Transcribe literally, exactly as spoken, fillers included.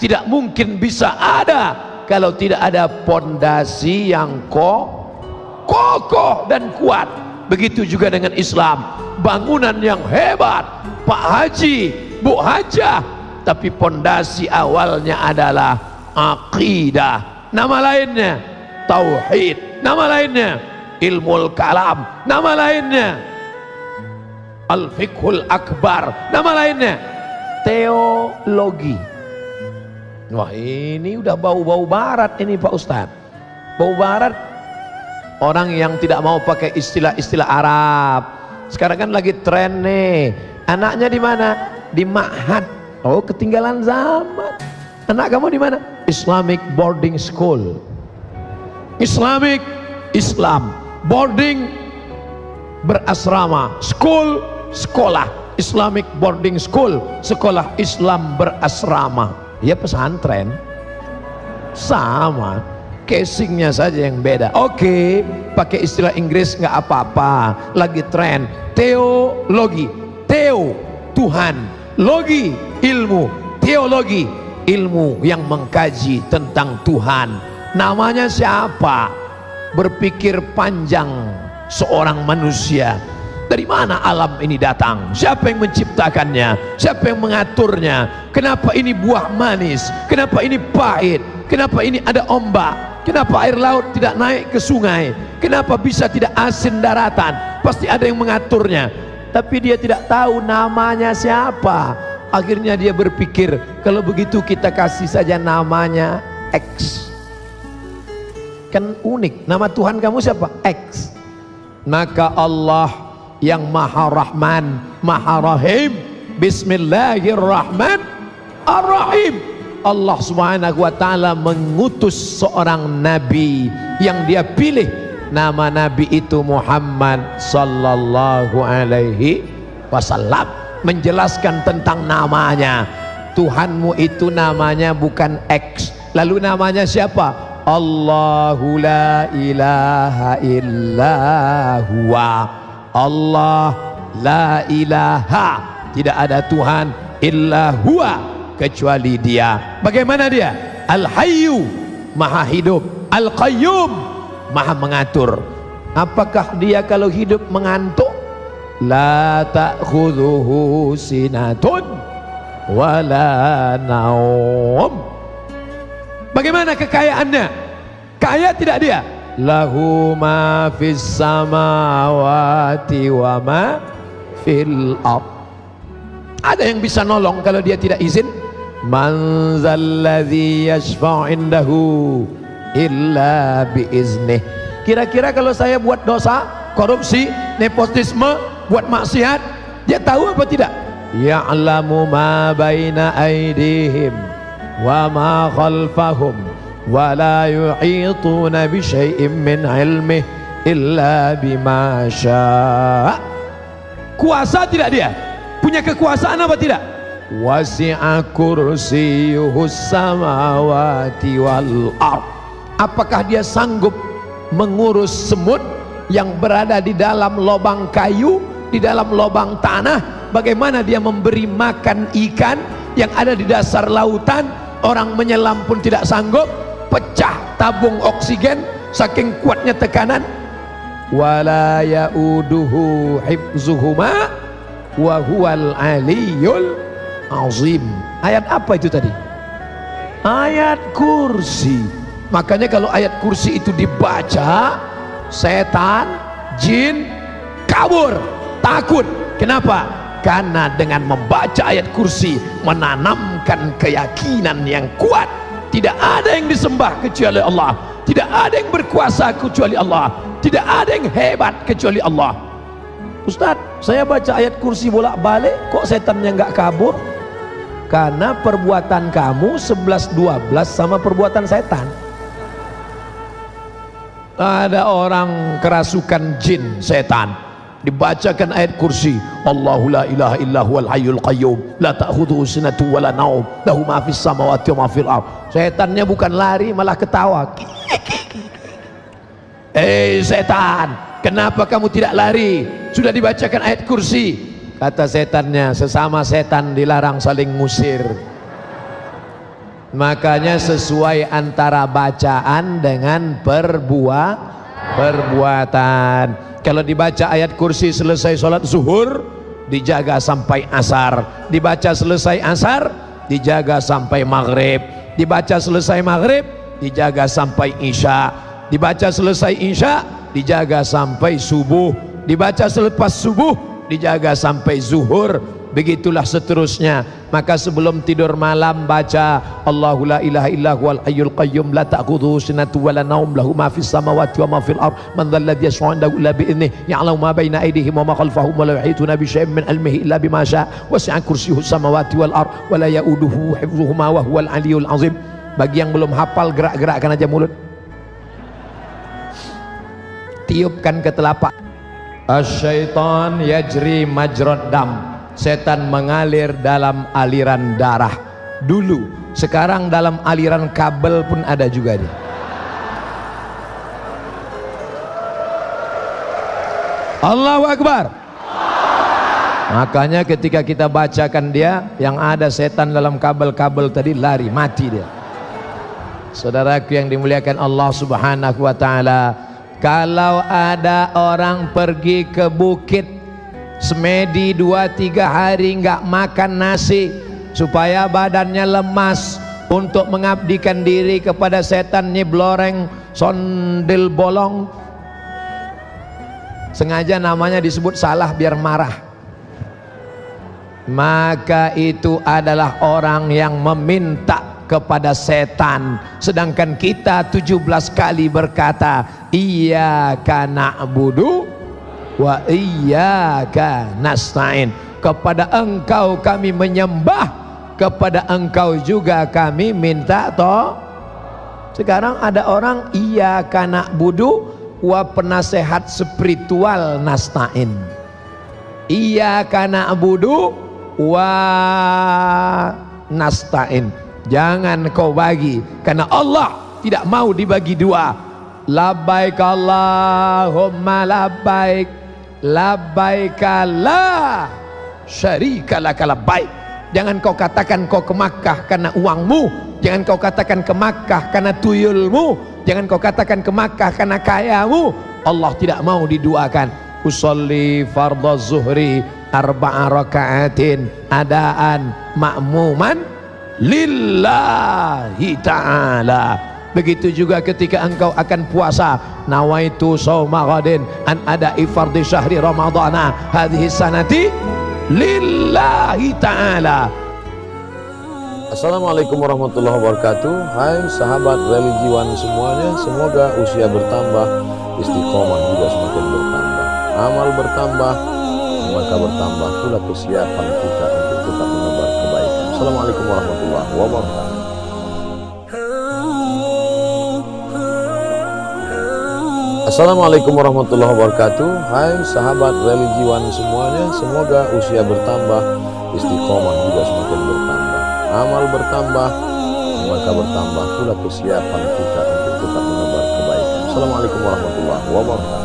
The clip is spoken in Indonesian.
tidak mungkin bisa ada kalau tidak ada pondasi yang ko kokoh dan kuat. Begitu juga dengan Islam, bangunan yang hebat, Pak Haji, Bu Hajah, tapi pondasi awalnya adalah akidah. Nama lainnya tauhid, nama lainnya ilmul kalam, nama lainnya al-fiqhul akbar, nama lainnya teologi. Wah, ini udah bau-bau barat ini Pak Ustadz. Bau barat, orang yang tidak mau pakai istilah-istilah Arab. Sekarang kan lagi tren nih. Anaknya di mana? Di ma'had. Oh, ketinggalan zaman. Anak kamu di mana? Islamic boarding school. Islamic Islam boarding berasrama, school sekolah, Islamic boarding school, sekolah Islam berasrama. Ya pesantren sama, casingnya saja yang beda. Oke, pakai istilah Inggris nggak apa-apa, lagi tren. Teologi, teo Tuhan, logi ilmu, teologi ilmu yang mengkaji tentang Tuhan. Namanya siapa? Berpikir panjang seorang manusia. Dari mana alam ini datang? Siapa yang menciptakannya? Siapa yang mengaturnya? Kenapa ini buah manis? Kenapa ini pahit? Kenapa ini ada ombak? Kenapa air laut tidak naik ke sungai? Kenapa bisa tidak asin daratan? Pasti ada yang mengaturnya. Tapi dia tidak tahu namanya siapa. Akhirnya dia berpikir, kalau begitu kita kasih saja namanya X. Kan unik. Nama Tuhan kamu siapa? X. Maka Allah yang Maha Rahman, Maha Rahim, Bismillahirrahmanirrahim, Allah subhanahu wa ta'ala mengutus seorang nabi yang dia pilih. Nama nabi itu Muhammad sallallahu alaihi wasallam. Menjelaskan tentang namanya. Tuhanmu itu namanya bukan X. Lalu namanya siapa? Allahu la ilaha illa huwa. Allah la ilaha, tidak ada Tuhan illa huwa, kecuali dia. Bagaimana dia? Al-Hayyu, maha hidup. Al-Qayyum, maha mengatur. Apakah dia kalau hidup mengantuk? La ta'khudhuhu sinatun wala naum. Bagaimana kekayaannya? Kaya tidak dia? Lahu ma fis samawati wa ma fil ard. Ada yang bisa nolong kalau dia tidak izin? Man zalladzi yashfa'u indahu illa biiznih. Kira-kira kalau saya buat dosa, korupsi, nepotisme, buat maksiat, dia tahu apa tidak? Ya'lamu ma baina aydihim wa ma khalfahum wa la yuhituna bi syai'in min ilmihi illa bima syaa. Kuasa tidak dia? Punya kekuasaan apa tidak? Wasi'a kursiyuhus samawati wal ard. Apakah dia sanggup mengurus semut yang berada di dalam lubang kayu, di dalam lubang tanah? Bagaimana dia memberi makan ikan yang ada di dasar lautan? Orang menyelam pun tidak sanggup. Pecah tabung oksigen saking kuatnya tekanan. Wala yauduhu hifzuhuma wa huwal aliyul azim. Ayat apa itu tadi? Ayat kursi. Makanya kalau ayat kursi itu dibaca, setan, jin kabur, takut. Kenapa? Karena dengan membaca ayat kursi menanamkan keyakinan yang kuat. Tidak ada yang disembah kecuali Allah, tidak ada yang berkuasa kecuali Allah, tidak ada yang hebat kecuali Allah. Ustaz, saya baca ayat kursi bolak-balik, kok setannya nggak kabur? Karena perbuatan kamu sebelas dua belas sama perbuatan setan. Ada orang kerasukan jin, setan, dibacakan ayat kursi, Allahu la ilaha illa huwal hayyul qayyum la ta'khudhuhu sinatun wa la naum lahu ma fis samawati wa ma fil ard. Setannya bukan lari, malah ketawa. Eh setan, kenapa kamu tidak lari? Sudah dibacakan ayat kursi. Kata setannya, sesama setan dilarang saling ngusir. Makanya sesuai antara bacaan dengan perbuat perbuatan. Kalau dibaca ayat kursi selesai sholat zuhur, dijaga sampai asar. Dibaca selesai asar, dijaga sampai maghrib. Dibaca selesai maghrib, dijaga sampai isya. Dibaca selesai isya, dijaga sampai subuh. Dibaca selepas subuh, dijaga sampai zuhur. Begitulah seterusnya. Maka sebelum tidur malam baca Allahu la ilaha illa huwal hayyul qayyum la ta'khudhuhu sinatun wa la naum lahu ma fis samawati wa ma fil ard man dhal ladzi yashfa'u 'indahu illa bi idhnihi ya'lamu ma baina aydihim wa ma khalfahum wa la yuhituna bi syai'in min 'ilmihi illa bima syaa' wasi'a kursiyyuhu samawati wal ard wa la ya'uduhu hifdhuhuma wa huwal 'aliyyul 'azim. Bagi yang belum hafal, gerak-gerakkan aja mulut, tiupkan ke telapak. Asyaitan yajri majrad dam, setan mengalir dalam aliran darah dulu, sekarang dalam aliran kabel pun ada juga dia. Allahu Akbar. Makanya ketika kita bacakan dia, yang ada setan dalam kabel-kabel tadi lari, mati dia. Saudaraku yang dimuliakan Allah Subhanahu wa taala, kalau ada orang pergi ke bukit semedi dua tiga hari nggak makan nasi supaya badannya lemas, untuk mengabdikan diri kepada setan, nyebloreng sondel bolong, sengaja namanya disebut salah biar marah, maka itu adalah orang yang meminta kepada setan. Sedangkan kita tujuh belas kali berkata iyyaka na'budu wa iyyaka nasta'in, kepada engkau kami menyembah, kepada engkau juga kami minta toh. Sekarang ada orang iyyaka na'budu wa penasehat spiritual nasta'in, iyyaka na'budu wa nasta'in. Jangan kau bagi, karena Allah tidak mau dibagi dua. Labbaik Allahumma labbaik, labbaika la syarika laka labbaik. Jangan kau katakan kau ke Makkah karena uangmu, jangan kau katakan ke Makkah karena tuyulmu, jangan kau katakan ke Makkah karena kayamu. Allah tidak mau diduakan. Usolli fardhu zuhri arba'a raka'atin adaan ma'muman lillahi ta'ala. Begitu juga ketika engkau akan puasa, nawaitu shauma ghadin an ada'i fardhi syahri ramadhana hadhihi sanati lillahi ta'ala. Assalamualaikum warahmatullahi wabarakatuh. Hai sahabat religiwan semuanya, semoga usia bertambah, istiqomah juga semakin bertambah, amal bertambah, maka bertambah pula kesiapan kita untuk tetap menebar kebaikan. Assalamualaikum warahmatullahi wabarakatuh. Assalamualaikum warahmatullahi wabarakatuh. Hai sahabat religiwan semuanya, semoga usia bertambah, istiqomah juga semakin bertambah, amal bertambah, maka bertambah pula kesiapan kita untuk tetap menebar kebaikan. Assalamualaikum warahmatullahi wabarakatuh.